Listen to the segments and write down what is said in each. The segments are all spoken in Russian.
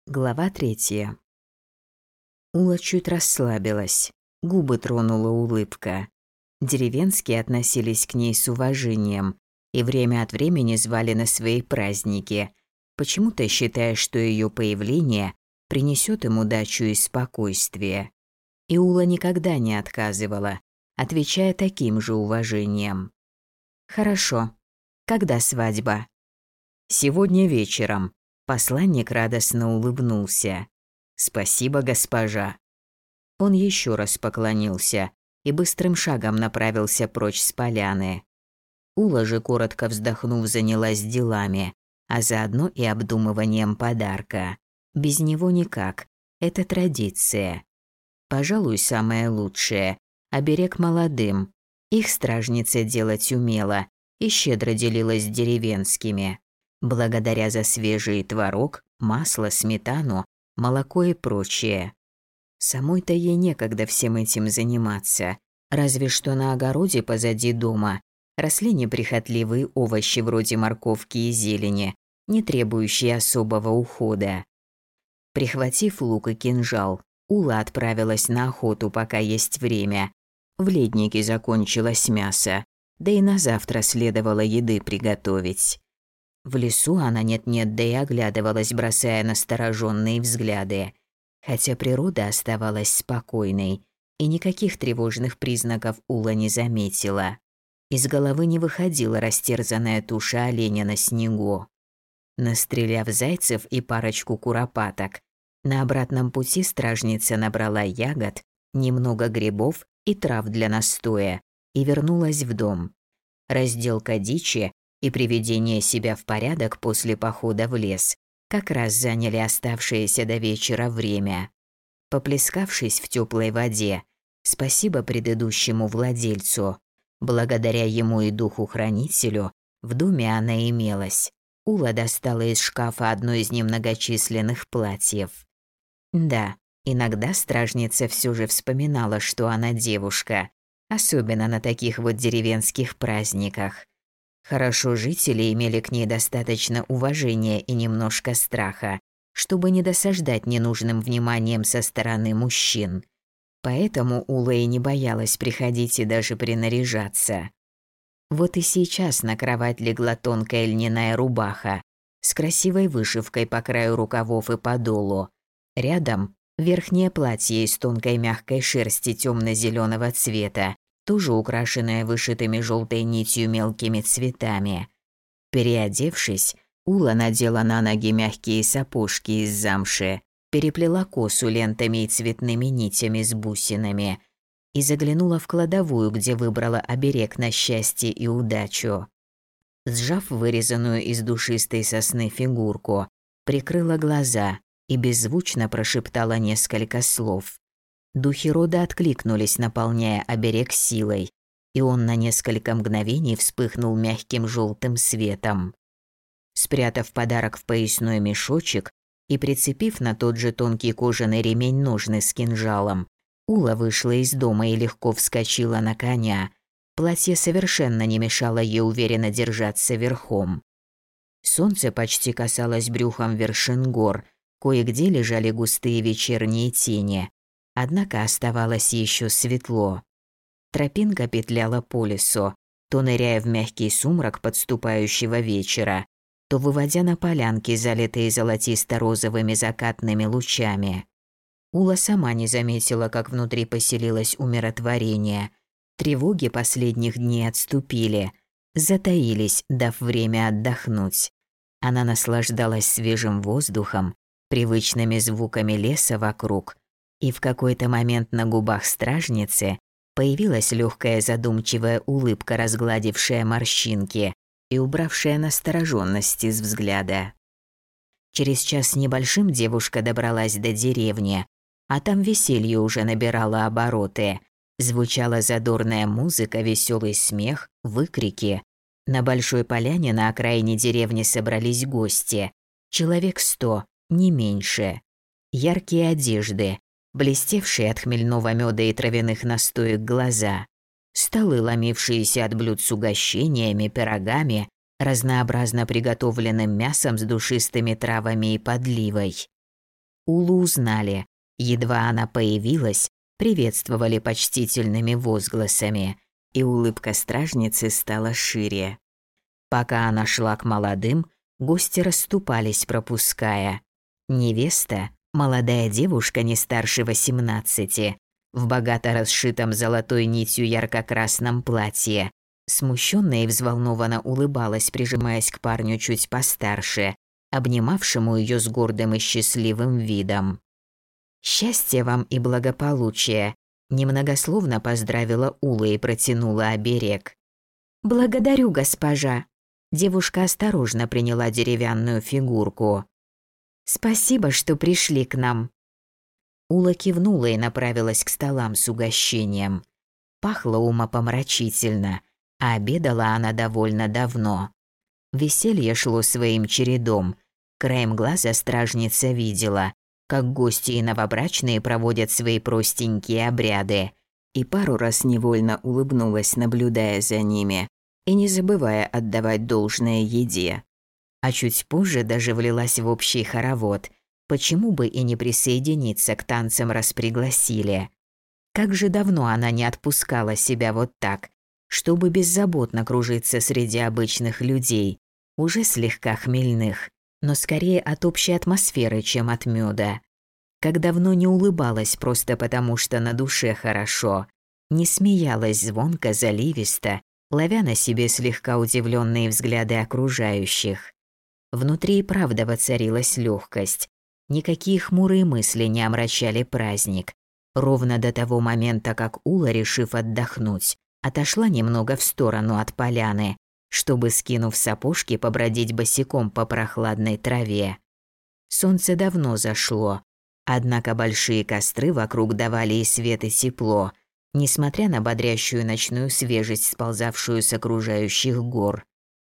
Глава 3. Ула чуть расслабилась. Губы тронула улыбка. Деревенские относились к ней с уважением и время от времени звали на свои праздники, почему-то считая, что ее появление принесет им удачу и спокойствие. И Ула никогда не отказывала, отвечая таким же уважением. «Хорошо. Когда свадьба?» «Сегодня вечером». Посланник радостно улыбнулся. «Спасибо, госпожа». Он еще раз поклонился и быстрым шагом направился прочь с поляны. Ула же, коротко вздохнув, занялась делами, а заодно и обдумыванием подарка. Без него никак. Это традиция. Пожалуй, самое лучшее – оберег молодым. Их стражница делать умела и щедро делилась с деревенскими. Благодаря за свежий творог, масло, сметану, молоко и прочее. Самой-то ей некогда всем этим заниматься, разве что на огороде позади дома росли неприхотливые овощи вроде морковки и зелени, не требующие особого ухода. Прихватив лук и кинжал, Ула отправилась на охоту, пока есть время. В леднике закончилось мясо, да и на завтра следовало еды приготовить. В лесу она нет-нет, да и оглядывалась, бросая настороженные взгляды. Хотя природа оставалась спокойной, и никаких тревожных признаков Ула не заметила. Из головы не выходила растерзанная туша оленя на снегу. Настреляв зайцев и парочку куропаток, на обратном пути стражница набрала ягод, немного грибов и трав для настоя и вернулась в дом. Разделка дичи и приведение себя в порядок после похода в лес как раз заняли оставшееся до вечера время. Поплескавшись в теплой воде, спасибо предыдущему владельцу, благодаря ему и духу-хранителю, в доме она имелась. Ула достала из шкафа одно из немногочисленных платьев. Да, иногда стражница все же вспоминала, что она девушка, особенно на таких вот деревенских праздниках. Хорошо, жители имели к ней достаточно уважения и немножко страха, чтобы не досаждать ненужным вниманием со стороны мужчин. Поэтому Ула и не боялась приходить и даже принаряжаться. Вот и сейчас на кровать легла тонкая льняная рубаха с красивой вышивкой по краю рукавов и подолу. Рядом верхнее платье из тонкой мягкой шерсти темно-зеленого цвета, тоже украшенная вышитыми желтой нитью мелкими цветами. Переодевшись, Ула надела на ноги мягкие сапожки из замши, переплела косу лентами и цветными нитями с бусинами и заглянула в кладовую, где выбрала оберег на счастье и удачу. Сжав вырезанную из душистой сосны фигурку, прикрыла глаза и беззвучно прошептала несколько слов. Духи рода откликнулись, наполняя оберег силой, и он на несколько мгновений вспыхнул мягким желтым светом. Спрятав подарок в поясной мешочек и прицепив на тот же тонкий кожаный ремень ножны с кинжалом, Ула вышла из дома и легко вскочила на коня. Платье совершенно не мешало ей уверенно держаться верхом. Солнце почти касалось брюхом вершин гор, кое-где лежали густые вечерние тени. Однако оставалось еще светло. Тропинка петляла по лесу, то ныряя в мягкий сумрак подступающего вечера, то выводя на полянки, залитые золотисто-розовыми закатными лучами. Ула сама не заметила, как внутри поселилось умиротворение. Тревоги последних дней отступили, затаились, дав время отдохнуть. Она наслаждалась свежим воздухом, привычными звуками леса вокруг, и в какой-то момент на губах стражницы появилась легкая задумчивая улыбка, разгладившая морщинки и убравшая настороженность из взгляда. Через час с небольшим девушка добралась до деревни, а там веселье уже набирало обороты. Звучала задорная музыка, веселый смех, выкрики. На большой поляне на окраине деревни собрались гости. Человек 100, не меньше. Яркие одежды, блестевшие от хмельного меда и травяных настоек глаза, столы, ломившиеся от блюд с угощениями, пирогами, разнообразно приготовленным мясом с душистыми травами и подливой. Улу узнали. Едва она появилась, приветствовали почтительными возгласами, и улыбка стражницы стала шире. Пока она шла к молодым, гости расступались, пропуская. Невеста, молодая девушка не старше 18, в богато расшитом золотой нитью ярко-красном платье, смущенно и взволнованно улыбалась, прижимаясь к парню чуть постарше, обнимавшему ее с гордым и счастливым видом. «Счастья вам и благополучия!» – немногословно поздравила Ула и протянула оберег. «Благодарю, госпожа!» Девушка осторожно приняла деревянную фигурку. «Спасибо, что пришли к нам». Ула кивнула и направилась к столам с угощением. Пахло умопомрачительно, а обедала она довольно давно. Веселье шло своим чередом. Краем глаза стражница видела, как гости и новобрачные проводят свои простенькие обряды, и пару раз невольно улыбнулась, наблюдая за ними, и не забывая отдавать должное еде. А чуть позже даже влилась в общий хоровод, почему бы и не присоединиться к танцам, раз пригласили. Как же давно она не отпускала себя вот так, чтобы беззаботно кружиться среди обычных людей, уже слегка хмельных, но скорее от общей атмосферы, чем от меда. Как давно не улыбалась просто потому, что на душе хорошо, не смеялась звонко, заливисто, ловя на себе слегка удивленные взгляды окружающих. Внутри и правда воцарилась легкость. Никакие хмурые мысли не омрачали праздник. Ровно до того момента, как Ула, решив отдохнуть, отошла немного в сторону от поляны, чтобы, скинув сапожки, побродить босиком по прохладной траве. Солнце давно зашло, однако большие костры вокруг давали и свет, и тепло, несмотря на бодрящую ночную свежесть, сползавшую с окружающих гор.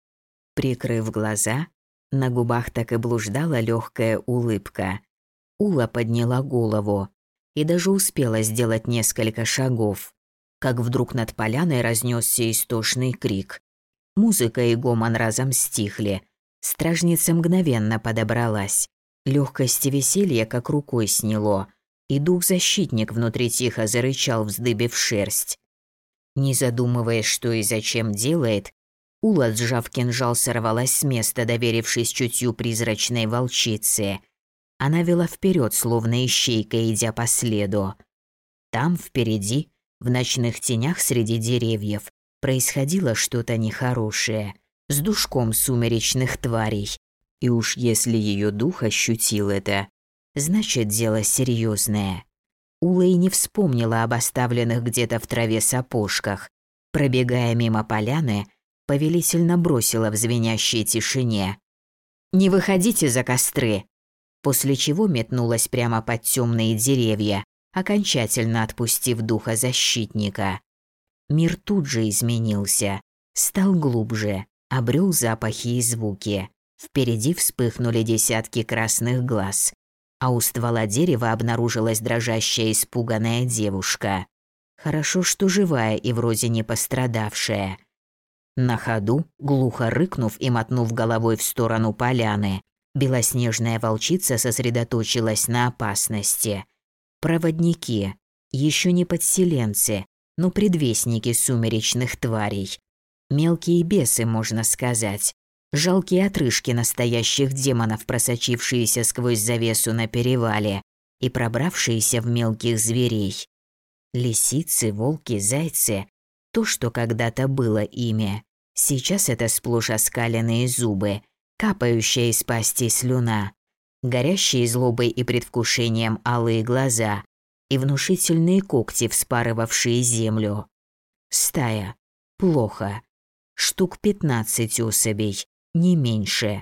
Прикрыв глаза, на губах так и блуждала легкая улыбка. Ула подняла голову и даже успела сделать несколько шагов, как вдруг над поляной разнесся истошный крик. Музыка и гомон разом стихли. Стражница мгновенно подобралась. Легкость и веселье как рукой сняло, и дух-защитник внутри тихо зарычал, вздыбив шерсть. Не задумываясь, что и зачем делает, Ула, сжав кинжал, сорвалась с места, доверившись чутью призрачной волчицы. Она вела вперед, словно ищейка, идя по следу. Там, впереди, в ночных тенях среди деревьев, происходило что-то нехорошее, с душком сумеречных тварей. И уж если ее дух ощутил это, значит, дело серьезное. Ула и не вспомнила об оставленных где-то в траве сапожках. Пробегая мимо поляны, повелительно бросила в звенящей тишине: «Не выходите за костры!» После чего метнулась прямо под темные деревья, окончательно отпустив духа защитника. Мир тут же изменился, стал глубже, обрел запахи и звуки. Впереди вспыхнули десятки красных глаз, а у ствола дерева обнаружилась дрожащая испуганная девушка. Хорошо, что живая и вроде не пострадавшая. На ходу, глухо рыкнув и мотнув головой в сторону поляны, белоснежная волчица сосредоточилась на опасности. Проводники, еще не подселенцы, но предвестники сумеречных тварей. Мелкие бесы, можно сказать. Жалкие отрыжки настоящих демонов, просочившиеся сквозь завесу на перевале и пробравшиеся в мелких зверей. Лисицы, волки, зайцы – то, что когда-то было ими. Сейчас это сплошь оскаленные зубы, капающая из пасти слюна, горящие злобой и предвкушением алые глаза и внушительные когти, вспарывавшие землю. Стая. Плохо. Штук 15 особей, не меньше.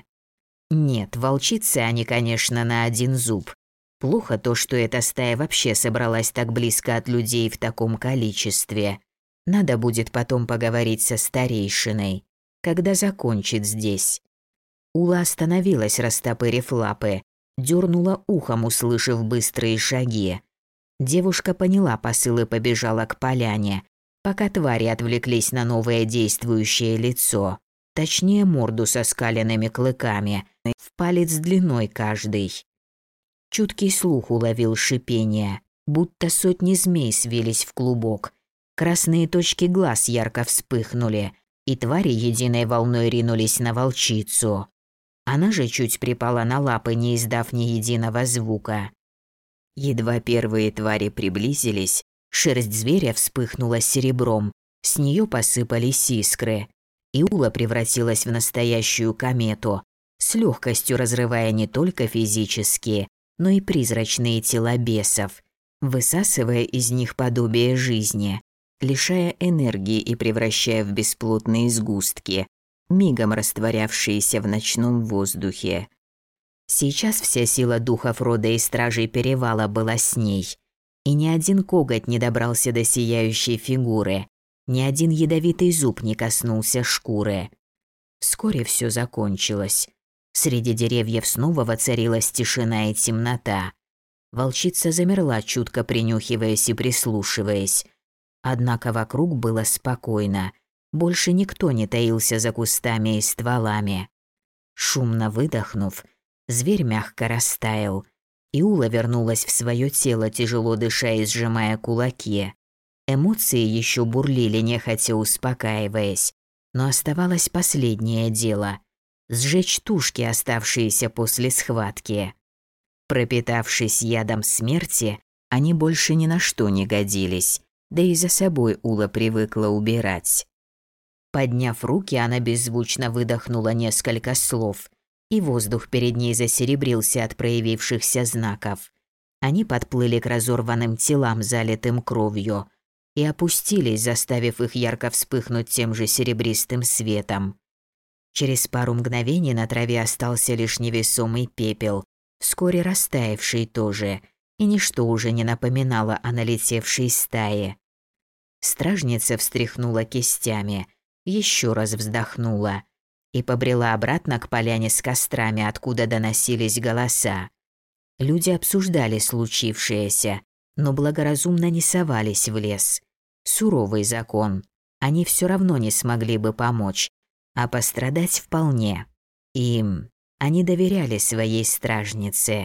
Нет, волчицы они, конечно, на один зуб. Плохо то, что эта стая вообще собралась так близко от людей в таком количестве. Надо будет потом поговорить со старейшиной, когда закончит здесь. Ула остановилась, растопырив лапы, дернула ухом, услышав быстрые шаги. Девушка поняла посыл и побежала к поляне, пока твари отвлеклись на новое действующее лицо, точнее морду со скаленными клыками, в палец длиной каждый. Чуткий слух уловил шипение, будто сотни змей свились в клубок. Красные точки глаз ярко вспыхнули, и твари единой волной ринулись на волчицу. Она же чуть припала на лапы, не издав ни единого звука. Едва первые твари приблизились, шерсть зверя вспыхнула серебром, с нее посыпались искры, и Ула превратилась в настоящую комету, с легкостью разрывая не только физические, но и призрачные тела бесов, высасывая из них подобие жизни, лишая энергии и превращая в бесплотные сгустки, мигом растворявшиеся в ночном воздухе. Сейчас вся сила духов рода и стражей перевала была с ней, и ни один коготь не добрался до сияющей фигуры, ни один ядовитый зуб не коснулся шкуры. Вскоре все закончилось. Среди деревьев снова воцарилась тишина и темнота. Волчица замерла, чутко принюхиваясь и прислушиваясь. Однако вокруг было спокойно. Больше никто не таился за кустами и стволами. Шумно выдохнув, зверь мягко растаял, и Ула вернулась в свое тело, тяжело дыша и сжимая кулаки. Эмоции еще бурлили, нехотя успокаиваясь, но оставалось последнее дело – сжечь тушки, оставшиеся после схватки. Пропитавшись ядом смерти, они больше ни на что не годились, да и за собой Ула привыкла убирать. Подняв руки, она беззвучно выдохнула несколько слов, и воздух перед ней засеребрился от проявившихся знаков. Они подплыли к разорванным телам, залитым кровью, и опустились, заставив их ярко вспыхнуть тем же серебристым светом. Через пару мгновений на траве остался лишь невесомый пепел, вскоре растаявший тоже, и ничто уже не напоминало о налетевшей стае. Стражница встряхнула кистями, еще раз вздохнула и побрела обратно к поляне с кострами, откуда доносились голоса. Люди обсуждали случившееся, но благоразумно не совались в лес. Суровый закон. Они все равно не смогли бы помочь, а пострадать вполне. Им. Они доверяли своей стражнице.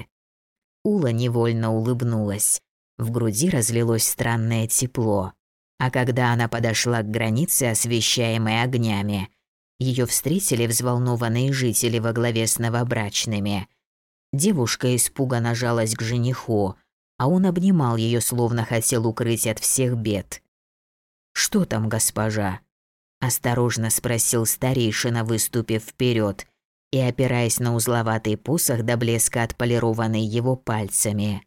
Ула невольно улыбнулась. В груди разлилось странное тепло. А когда она подошла к границе, освещаемой огнями, ее встретили взволнованные жители во главе с новобрачными. Девушка испуганно жалась к жениху, а он обнимал ее, словно хотел укрыть от всех бед. «Что там, госпожа?» – осторожно спросил старейшина, выступив вперед и опираясь на узловатый посох до блеска, отполированный его пальцами.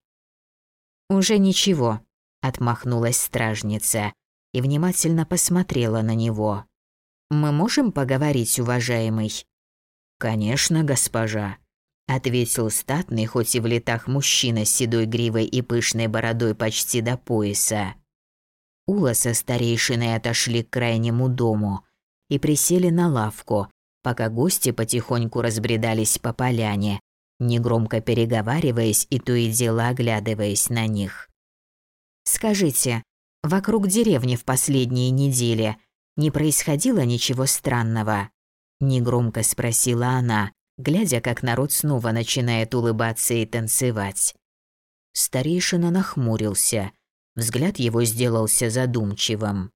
«Уже ничего», – отмахнулась стражница и внимательно посмотрела на него. «Мы можем поговорить, уважаемый?» «Конечно, госпожа», – ответил статный, хоть и в летах мужчина с седой гривой и пышной бородой почти до пояса. Ула со старейшиной отошли к крайнему дому и присели на лавку, пока гости потихоньку разбредались по поляне, негромко переговариваясь и то и дело оглядываясь на них. «Скажите, вокруг деревни в последние недели не происходило ничего странного?» – негромко спросила она, глядя, как народ снова начинает улыбаться и танцевать. Старейшина нахмурился, взгляд его сделался задумчивым.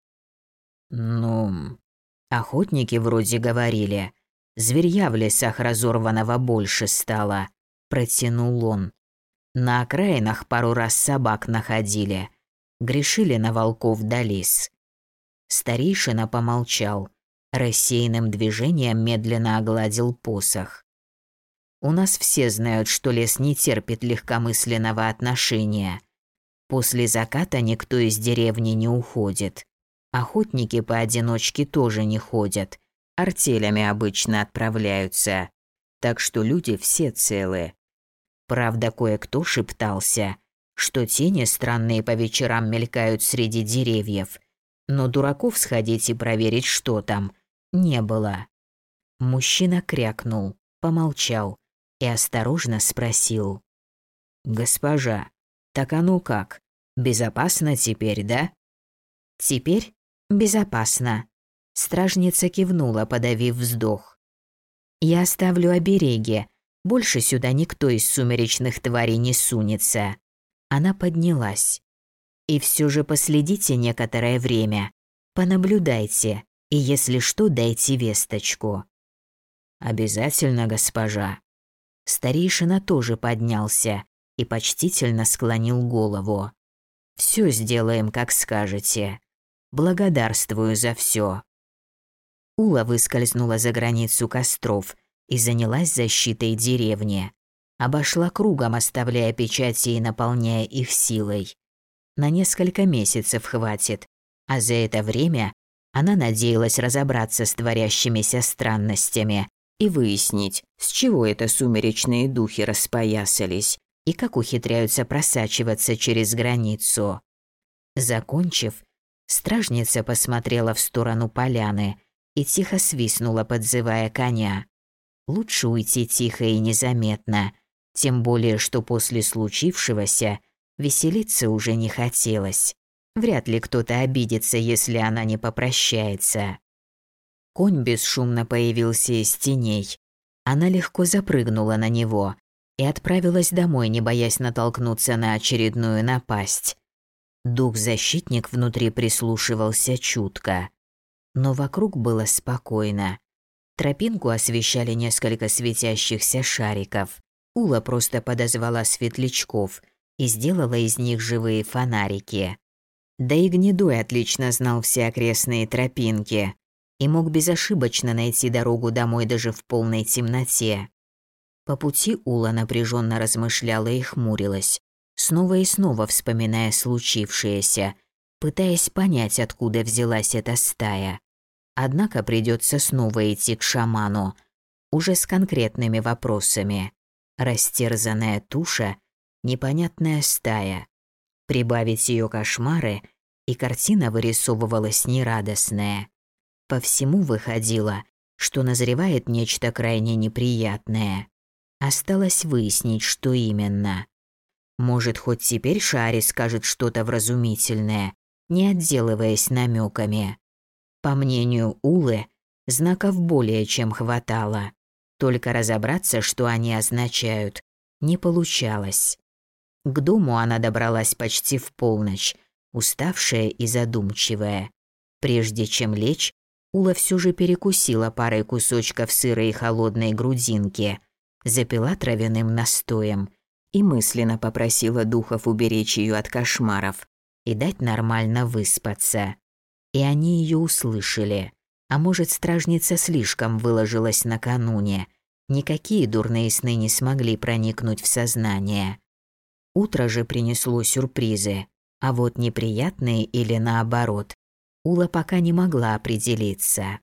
«Ну, охотники вроде говорили, зверья в лесах разорванного больше стало», – протянул он. «На окраинах пару раз собак находили, грешили на волков да лис». Старейшина помолчал, рассеянным движением медленно огладил посох. «У нас все знают, что лес не терпит легкомысленного отношения. После заката никто из деревни не уходит. Охотники поодиночке тоже не ходят, артелями обычно отправляются. Так что люди все целы. Правда, кое-кто шептался, что тени странные по вечерам мелькают среди деревьев, но дураков сходить и проверить, что там, не было». Мужчина крякнул, помолчал и осторожно спросил: «Госпожа, так оно как? Безопасно теперь, да?» «Теперь безопасно», – стражница кивнула, подавив вздох. «Я оставлю обереги, Больше сюда никто из сумеречных тварей не сунется. Она поднялась. И все же последите некоторое время. Понаблюдайте, и если что, дайте весточку. Обязательно, госпожа. Старейшина тоже поднялся и почтительно склонил голову. Все сделаем, как скажете. Благодарствую за все. Ула выскользнула за границу костров и занялась защитой деревни. Обошла кругом, оставляя печати и наполняя их силой. На несколько месяцев хватит, а за это время она надеялась разобраться с творящимися странностями и выяснить, с чего это сумеречные духи распоясались и как ухитряются просачиваться через границу. Закончив, стражница посмотрела в сторону поляны и тихо свистнула, подзывая коня. Лучше уйти тихо и незаметно, тем более, что после случившегося веселиться уже не хотелось. Вряд ли кто-то обидится, если она не попрощается. Конь бесшумно появился из теней. Она легко запрыгнула на него и отправилась домой, не боясь натолкнуться на очередную напасть. Дух-защитник внутри прислушивался чутко. Но вокруг было спокойно. Тропинку освещали несколько светящихся шариков. Ула просто подозвала светлячков и сделала из них живые фонарики. Да и Гнедой отлично знал все окрестные тропинки и мог безошибочно найти дорогу домой даже в полной темноте. По пути Ула напряженно размышляла и хмурилась, снова и снова вспоминая случившееся, пытаясь понять, откуда взялась эта стая. Однако придется снова идти к шаману, уже с конкретными вопросами. Растерзанная туша, непонятная стая. Прибавить ее кошмары, и картина вырисовывалась нерадостная. По всему выходило, что назревает нечто крайне неприятное. Осталось выяснить, что именно. Может, хоть теперь Шаари скажет что-то вразумительное, не отделываясь намеками. По мнению Улы, знаков более чем хватало. Только разобраться, что они означают, не получалось. К дому она добралась почти в полночь, уставшая и задумчивая. Прежде чем лечь, Ула все же перекусила парой кусочков сыра и холодной грудинки, запила травяным настоем и мысленно попросила духов уберечь ее от кошмаров и дать нормально выспаться. И они ее услышали. А может, стражница слишком выложилась накануне. Никакие дурные сны не смогли проникнуть в сознание. Утро же принесло сюрпризы, а вот неприятные или наоборот, Ула пока не могла определиться.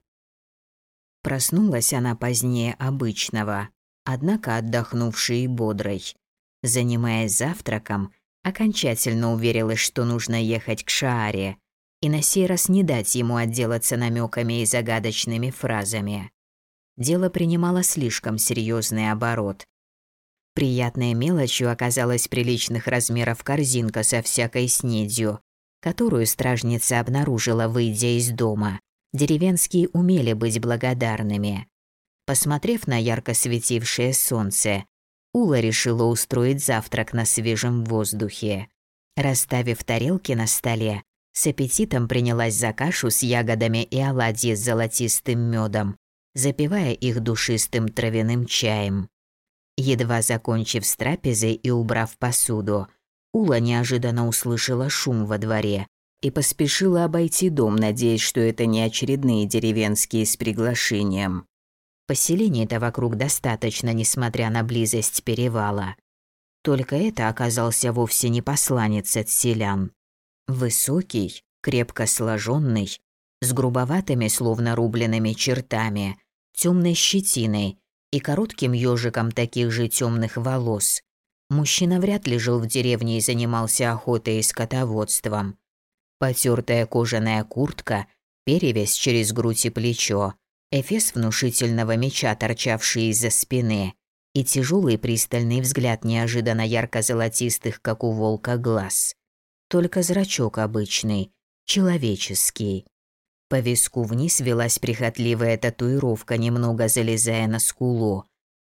Проснулась она позднее обычного, однако отдохнувшей и бодрой. Занимаясь завтраком, окончательно уверилась, что нужно ехать к Шааре, и на сей раз не дать ему отделаться намеками и загадочными фразами. Дело принимало слишком серьезный оборот. Приятной мелочью оказалась приличных размеров корзинка со всякой снедью, которую стражница обнаружила, выйдя из дома. Деревенские умели быть благодарными. Посмотрев на ярко светившее солнце, Ула решила устроить завтрак на свежем воздухе. Расставив тарелки на столе, с аппетитом принялась за кашу с ягодами и оладьи с золотистым медом, запивая их душистым травяным чаем. Едва закончив с трапезой и убрав посуду, Ула неожиданно услышала шум во дворе и поспешила обойти дом, надеясь, что это не очередные деревенские с приглашением. Поселений-то вокруг достаточно, несмотря на близость перевала. Только это оказался вовсе не посланец от селян. Высокий, крепко сложенный, с грубоватыми, словно рубленными чертами, темной щетиной и коротким ежиком таких же темных волос. Мужчина вряд ли жил в деревне и занимался охотой и скотоводством. Потертая кожаная куртка, перевязь через грудь и плечо, эфес внушительного меча, торчавший из-за спины, и тяжелый пристальный взгляд неожиданно ярко-золотистых, как у волка, глаз. Только зрачок обычный, человеческий. По виску вниз велась прихотливая татуировка, немного залезая на скулу.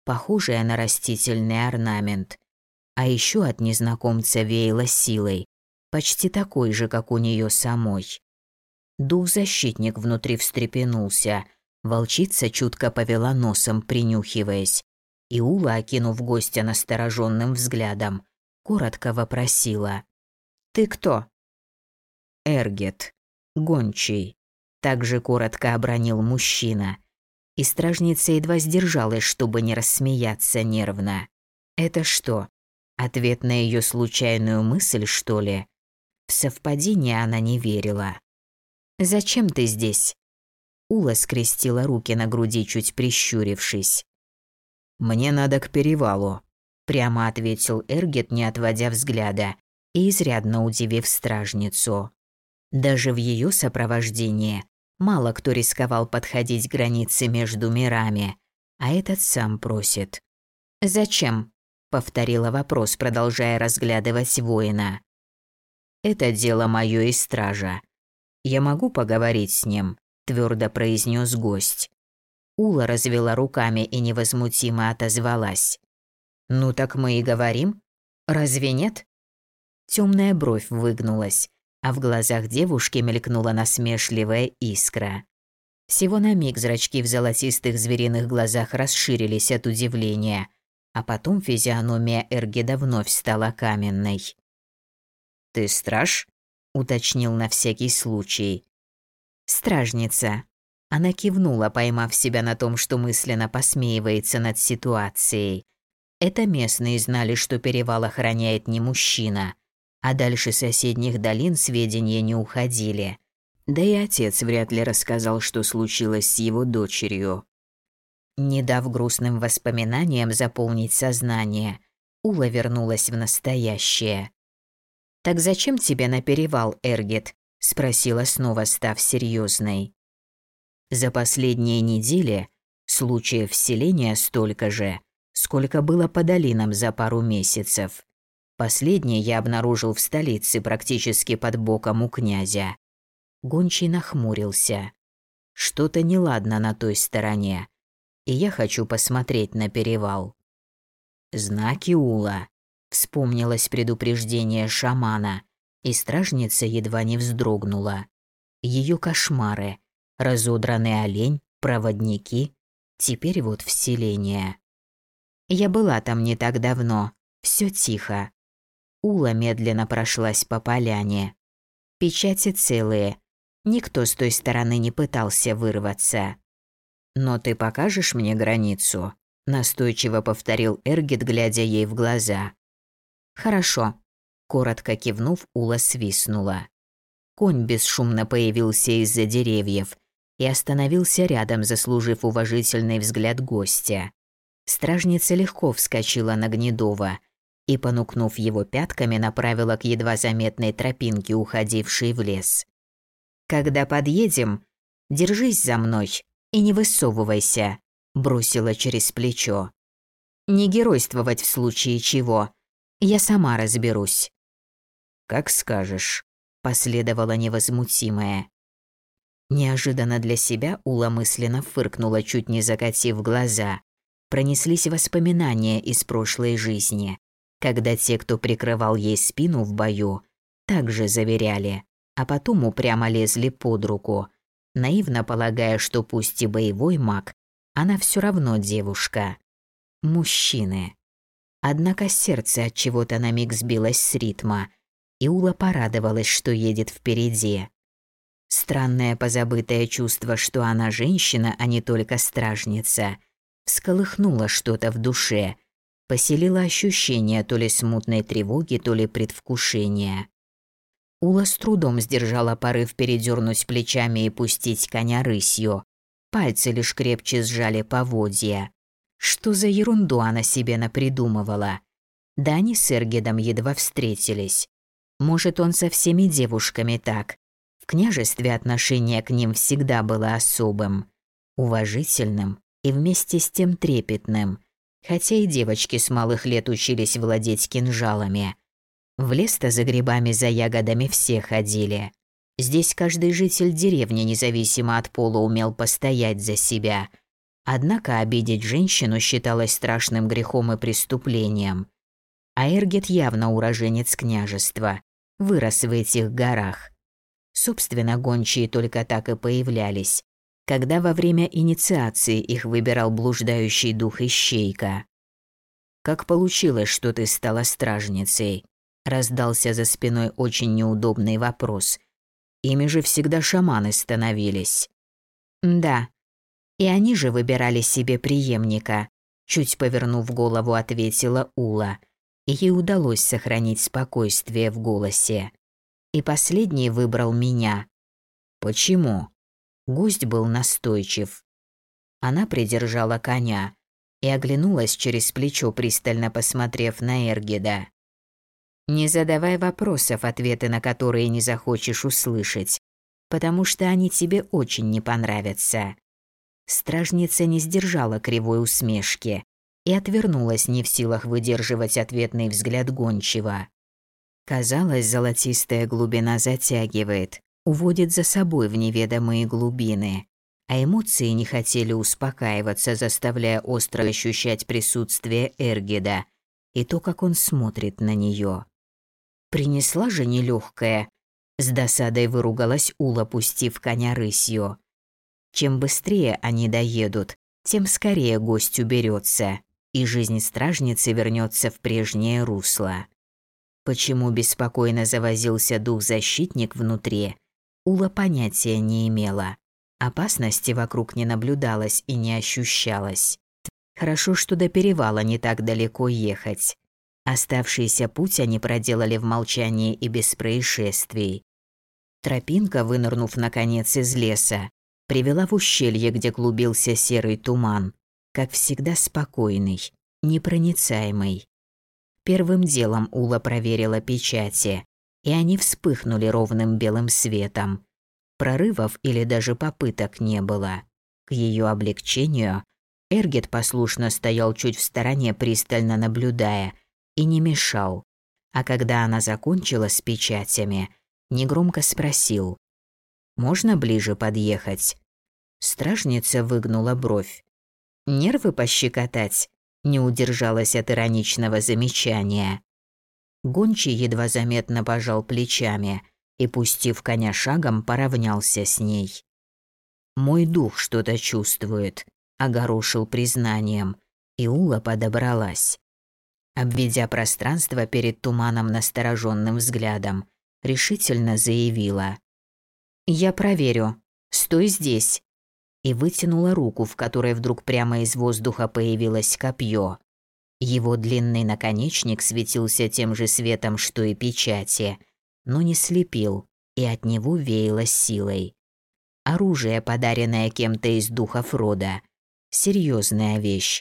похожая на растительный орнамент. А еще от незнакомца веяло силой, почти такой же, как у нее самой. Дух-защитник внутри встрепенулся, волчица чутко повела носом, принюхиваясь, и Ула, окинув гостя настороженным взглядом, коротко вопросила: «Ты кто?» «Эргет, гончий», – также коротко обронил мужчина, и стражница едва сдержалась, чтобы не рассмеяться нервно. «Это что, ответ на ее случайную мысль, что ли?» В совпадение она не верила. «Зачем ты здесь?» Ула скрестила руки на груди, чуть прищурившись. «Мне надо к перевалу», – прямо ответил Эргет, не отводя взгляда и изрядно удивив стражницу. Даже в ее сопровождении мало кто рисковал подходить к границе между мирами, а этот сам просит. «Зачем?» – повторила вопрос, продолжая разглядывать воина. «Это дело мое и стража. Я могу поговорить с ним», – твердо произнес гость. Ула развела руками и невозмутимо отозвалась. «Ну так мы и говорим. Разве нет?» Темная бровь выгнулась, а в глазах девушки мелькнула насмешливая искра. Всего на миг зрачки в золотистых звериных глазах расширились от удивления, а потом физиономия Эргеда вновь стала каменной. «Ты страж?» – уточнил на всякий случай. «Стражница». Она кивнула, поймав себя на том, что мысленно посмеивается над ситуацией. Это местные знали, что перевал охраняет не мужчина, а дальше соседних долин сведения не уходили. Да и отец вряд ли рассказал, что случилось с его дочерью. Не дав грустным воспоминаниям заполнить сознание, Ула вернулась в настоящее. «Так зачем тебе на перевал, Эргет?» – спросила, снова став серьезной. За последние недели случаев вселения столько же, сколько было по долинам за пару месяцев. Последний я обнаружил в столице, практически под боком у князя. Гончий нахмурился. Что-то неладно на той стороне, и я хочу посмотреть на перевал. «Знаки, Ула», — вспомнилось предупреждение шамана, и стражница едва не вздрогнула. Ее кошмары. Разодранный олень, проводники, теперь вот вселение. Я была там не так давно, все тихо. Ула медленно прошлась по поляне. Печати целые, никто с той стороны не пытался вырваться. «Но ты покажешь мне границу?» – настойчиво повторил Эргет, глядя ей в глаза. «Хорошо», – коротко кивнув, Ула свистнула. Конь бесшумно появился из-за деревьев и остановился рядом, заслужив уважительный взгляд гостя. Стражница легко вскочила на Гнедова и, понукнув его пятками, направила к едва заметной тропинке, уходившей в лес. «Когда подъедем, держись за мной и не высовывайся», – бросила через плечо. «Не геройствовать в случае чего. Я сама разберусь». «Как скажешь», – последовало невозмутимое. Неожиданно для себя Ула мысленно фыркнула, чуть не закатив глаза. Пронеслись воспоминания из прошлой жизни, когда те, кто прикрывал ей спину в бою, также заверяли, а потом упрямо лезли под руку, наивно полагая, что пусть и боевой маг, она все равно девушка. Мужчины. Однако сердце от чего-то на миг сбилось с ритма, и Ула порадовалась, что едет впереди. Странное позабытое чувство, что она женщина, а не только стражница, всколыхнуло что-то в душе, поселило ощущение то ли смутной тревоги, то ли предвкушения. Ула с трудом сдержала порыв передернуть плечами и пустить коня рысью. Пальцы лишь крепче сжали поводья. Что за ерунду она себе напридумывала? Да они с Эргедом едва встретились. Может, он со всеми девушками так. В княжестве отношение к ним всегда было особым, уважительным и вместе с тем трепетным, хотя и девочки с малых лет учились владеть кинжалами. В лес-то за грибами, за ягодами все ходили. Здесь каждый житель деревни, независимо от пола, умел постоять за себя. Однако обидеть женщину считалось страшным грехом и преступлением. А Эргет явно уроженец княжества, вырос в этих горах. Собственно, гончие только так и появлялись, когда во время инициации их выбирал блуждающий дух Ищейка. «Как получилось, что ты стала стражницей?» – раздался за спиной очень неудобный вопрос. «Ими же всегда шаманы становились». «Да, и они же выбирали себе преемника», – чуть повернув голову, ответила Ула. Ей удалось сохранить спокойствие в голосе. «И последний выбрал меня». «Почему?» Гость был настойчив. Она придержала коня и оглянулась через плечо, пристально посмотрев на Эргеда. «Не задавай вопросов, ответы на которые не захочешь услышать, потому что они тебе очень не понравятся». Стражница не сдержала кривой усмешки и отвернулась, не в силах выдерживать ответный взгляд гончего. Казалось, золотистая глубина затягивает, уводит за собой в неведомые глубины, а эмоции не хотели успокаиваться, заставляя остро ощущать присутствие Эргеда и то, как он смотрит на нее. «Принесла же нелегкая», — с досадой выругалась Ула, пустив коня рысью. Чем быстрее они доедут, тем скорее гость уберется, и жизнь стражницы вернется в прежнее русло. Почему беспокойно завозился дух-защитник внутри, Ула понятия не имела. Опасности вокруг не наблюдалось и не ощущалось. Хорошо, что до перевала не так далеко ехать. Оставшийся путь они проделали в молчании и без происшествий. Тропинка, вынырнув наконец из леса, привела в ущелье, где клубился серый туман, как всегда спокойный, непроницаемый. Первым делом Ула проверила печати, и они вспыхнули ровным белым светом. Прорывов или даже попыток не было. К ее облегчению Эргет послушно стоял чуть в стороне, пристально наблюдая, и не мешал. А когда она закончила с печатями, негромко спросил: «Можно ближе подъехать?» Стражница выгнула бровь. «Нервы пощекотать?» – не удержалась от ироничного замечания. Гончий едва заметно пожал плечами и, пустив коня шагом, поравнялся с ней. «Мой дух что-то чувствует», – огорошил признанием, и Ула подобралась. Обведя пространство перед туманом настороженным взглядом, решительно заявила: «Я проверю. Стой здесь». И вытянула руку, в которой вдруг прямо из воздуха появилось копье. Его длинный наконечник светился тем же светом, что и печати, но не слепил, и от него веяло силой. Оружие, подаренное кем-то из духов рода. Серьезная вещь.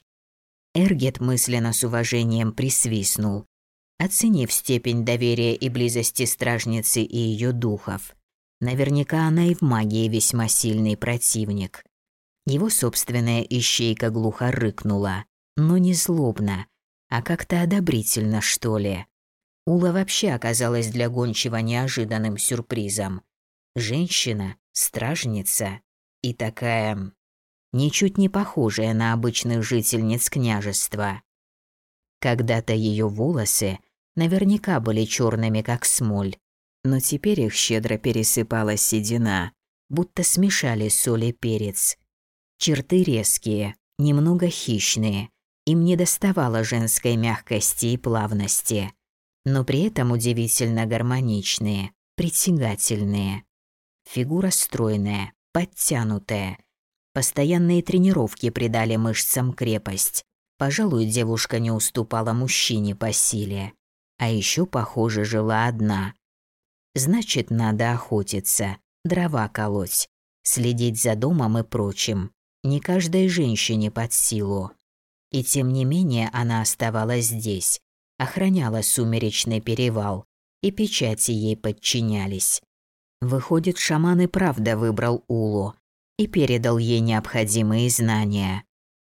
Эргет мысленно с уважением присвистнул, оценив степень доверия и близости стражницы и ее духов. Наверняка она и в магии весьма сильный противник. Его собственная ищейка глухо рыкнула, но не злобно, а как-то одобрительно, что ли. Ула вообще оказалась для гончего неожиданным сюрпризом. Женщина, стражница и такая, ничуть не похожая на обычных жительниц княжества. Когда-то ее волосы наверняка были черными, как смоль, но теперь их щедро пересыпала седина, будто смешали соль и перец. Черты резкие, немного хищные, им недоставало женской мягкости и плавности, но при этом удивительно гармоничные, притягательные. Фигура стройная, подтянутая. Постоянные тренировки придали мышцам крепость. Пожалуй, девушка не уступала мужчине по силе. А еще, похоже, жила одна. Значит, надо охотиться, дрова колоть, следить за домом и прочим. Не каждой женщине под силу. И тем не менее она оставалась здесь, охраняла сумеречный перевал, и печати ей подчинялись. Выходит, шаман и правда выбрал Улу и передал ей необходимые знания.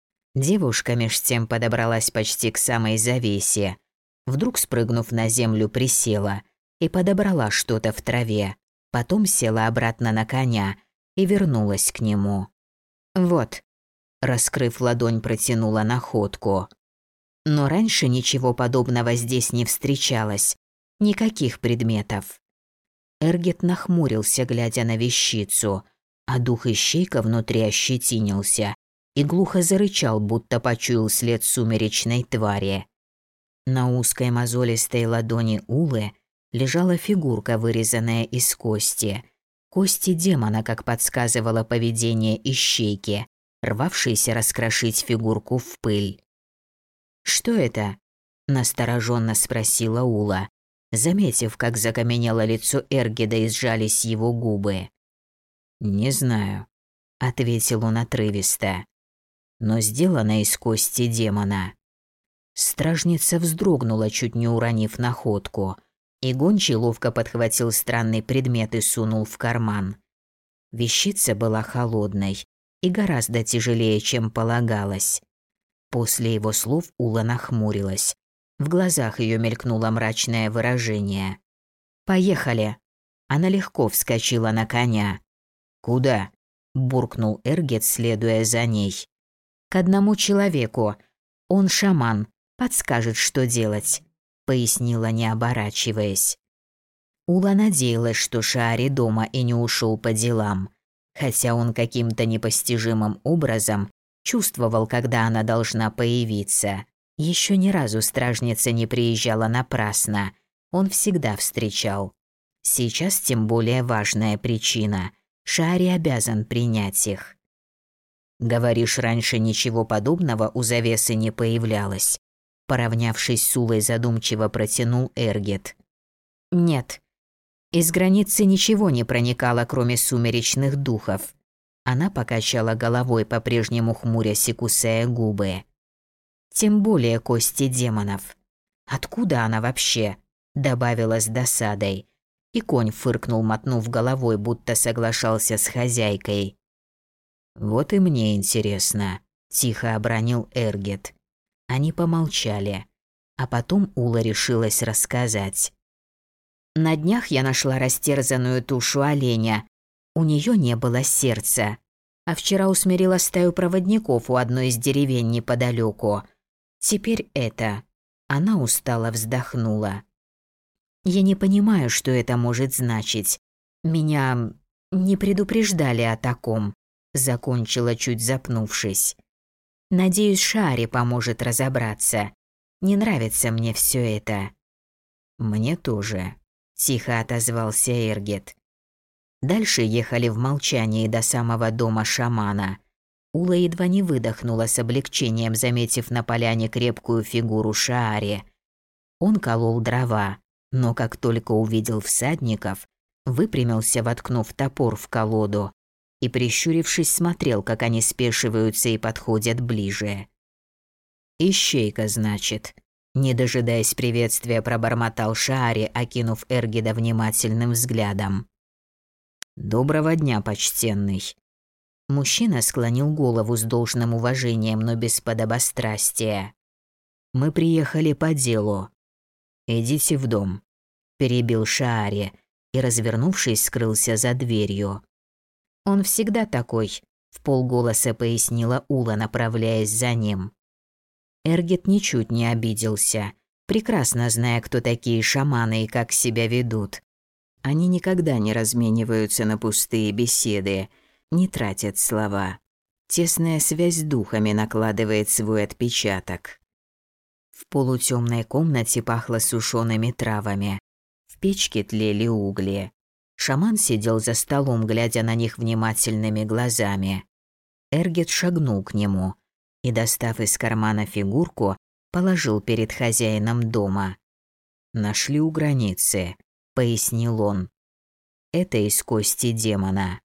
Девушка меж тем подобралась почти к самой завесе. Вдруг, спрыгнув на землю, присела и подобрала что-то в траве. Потом села обратно на коня и вернулась к нему. «Вот». Раскрыв ладонь, протянула находку. Но раньше ничего подобного здесь не встречалось. Никаких предметов. Эргет нахмурился, глядя на вещицу, а дух ищейка внутри ощетинился и глухо зарычал, будто почуял след сумеречной твари. На узкой мозолистой ладони Улы лежала фигурка, вырезанная из кости. Кости демона, как подсказывало поведение ищейки, рвавшейся раскрошить фигурку в пыль. «Что это?» – настороженно спросила Ула, заметив, как закаменело лицо Эргеда и сжались его губы. «Не знаю», – ответил он отрывисто, – «но сделано из кости демона». Стражница вздрогнула, чуть не уронив находку, и гончий ловко подхватил странный предмет и сунул в карман. Вещица была холодной и гораздо тяжелее, чем полагалось. После его слов Ула нахмурилась. В глазах ее мелькнуло мрачное выражение. «Поехали!» Она легко вскочила на коня. «Куда?» – буркнул Эргет, следуя за ней. «К одному человеку. Он шаман, подскажет, что делать», – пояснила, не оборачиваясь. Ула надеялась, что Шаари дома и не ушел по делам, хотя он каким-то непостижимым образом чувствовал, когда она должна появиться. Еще ни разу стражница не приезжала напрасно, он всегда встречал. Сейчас тем более важная причина. Шаари обязан принять их. «Говоришь, раньше ничего подобного у завесы не появлялось?» Поравнявшись с Улой, задумчиво протянул Эргет. «Нет. Из границы ничего не проникало, кроме сумеречных духов». Она покачала головой, по-прежнему хмурясь и кусая губы. «Тем более кости демонов. Откуда она вообще?» Добавила с досадой. И конь фыркнул, мотнув головой, будто соглашался с хозяйкой. «Вот и мне интересно», – тихо обронил Эргет. Они помолчали, а потом Ула решилась рассказать. «На днях я нашла растерзанную тушу оленя. У нее не было сердца. А вчера усмирила стаю проводников у одной из деревень неподалеку. Теперь это». Она устало вздохнула. «Я не понимаю, что это может значить. Меня не предупреждали о таком», – закончила, чуть запнувшись. «Надеюсь, Шаари поможет разобраться. Не нравится мне все это». «Мне тоже», – тихо отозвался Эргет. Дальше ехали в молчании до самого дома шамана. Ула едва не выдохнула с облегчением, заметив на поляне крепкую фигуру Шаари. Он колол дрова, но как только увидел всадников, выпрямился, воткнув топор в колоду, и, прищурившись, смотрел, как они спешиваются и подходят ближе. «Ищейка, значит», – не дожидаясь приветствия, пробормотал Шаари, окинув Эргеда внимательным взглядом. «Доброго дня, почтенный». Мужчина склонил голову с должным уважением, но без подобострастия. «Мы приехали по делу». «Идите в дом», – перебил Шаари и, развернувшись, скрылся за дверью. «Он всегда такой», – вполголоса пояснила Ула, направляясь за ним. Эргет ничуть не обиделся, прекрасно зная, кто такие шаманы и как себя ведут. Они никогда не размениваются на пустые беседы, не тратят слова. Тесная связь с духами накладывает свой отпечаток. В полутемной комнате пахло сушеными травами. В печке тлели угли. Шаман сидел за столом, глядя на них внимательными глазами. Эргет шагнул к нему и, достав из кармана фигурку, положил перед хозяином дома. «Нашли у границы», – пояснил он. «Это из кости демона».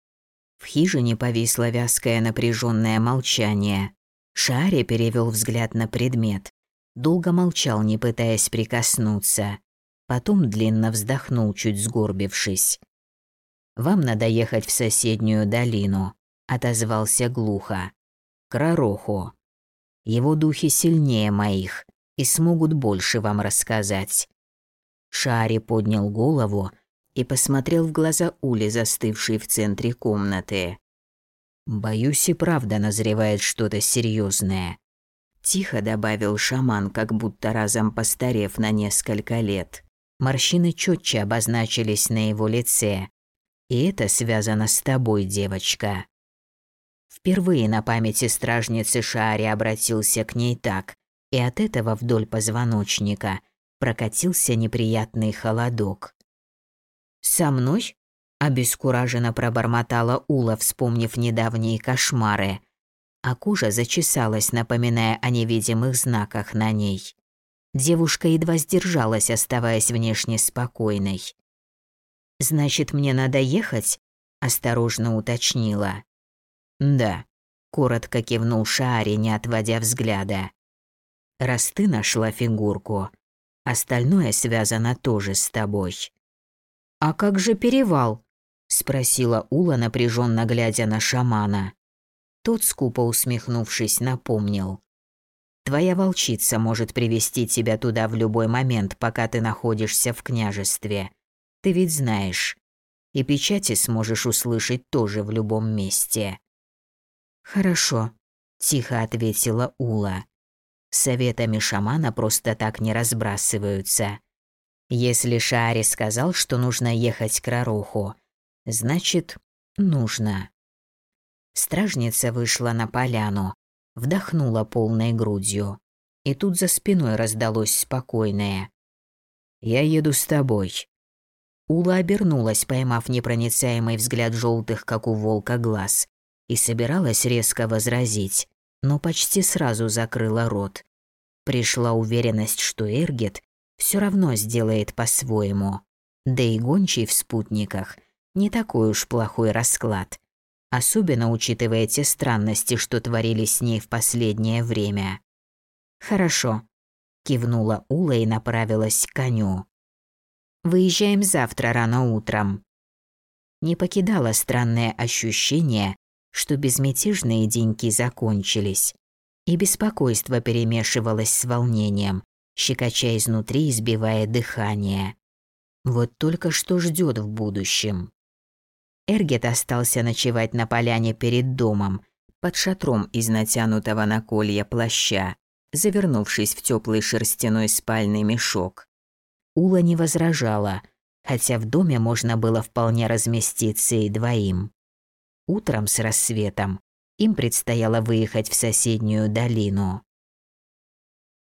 В хижине повисло вязкое напряженное молчание. Шаари перевел взгляд на предмет. Долго молчал, не пытаясь прикоснуться. Потом длинно вздохнул, чуть сгорбившись. «Вам надо ехать в соседнюю долину», – отозвался глухо. «К Рароху. Его духи сильнее моих и смогут больше вам рассказать». Шаари поднял голову и посмотрел в глаза Уле, застывшей в центре комнаты. Боюсь, и правда назревает что-то серьезное. Тихо добавил шаман, как будто разом постарев на несколько лет. Морщины четче обозначились на его лице. И это связано с тобой, девочка. Впервые на памяти стражницы Шаари обратился к ней так, и от этого вдоль позвоночника прокатился неприятный холодок. «Со мной?» – обескураженно пробормотала Ула, вспомнив недавние кошмары. А кожа зачесалась, напоминая о невидимых знаках на ней. Девушка едва сдержалась, оставаясь внешне спокойной. «Значит, мне надо ехать?» – осторожно уточнила. «Да», – коротко кивнул Шаари, не отводя взгляда. «Раз ты нашла фигурку, остальное связано тоже с тобой». «А как же перевал?» – спросила Ула, напряженно глядя на шамана. Тот, скупо усмехнувшись, напомнил. «Твоя волчица может привести тебя туда в любой момент, пока ты находишься в княжестве. Ты ведь знаешь. И печати сможешь услышать тоже в любом месте». «Хорошо», – тихо ответила Ула. Советами шамана просто так не разбрасываются. Если Шаари сказал, что нужно ехать к Раруху, значит, нужно. Стражница вышла на поляну, вдохнула полной грудью. И тут за спиной раздалось спокойное: «Я еду с тобой». Ула обернулась, поймав непроницаемый взгляд желтых, как у волка, глаз, и собиралась резко возразить, но почти сразу закрыла рот. Пришла уверенность, что Эргет все равно сделает по-своему. Да и гончий в спутниках не такой уж плохой расклад, особенно учитывая те странности, что творились с ней в последнее время. «Хорошо», – кивнула Ула и направилась к коню. «Выезжаем завтра рано утром». Не покидало странное ощущение, что безмятежные деньки закончились, и беспокойство перемешивалось с волнением, щекоча изнутри и сбивая дыхание. Вот только что ждет в будущем. Эргет остался ночевать на поляне перед домом, под шатром из натянутого на колья плаща, завернувшись в теплый шерстяной спальный мешок. Ула не возражала, хотя в доме можно было вполне разместиться и двоим. Утром с рассветом им предстояло выехать в соседнюю долину.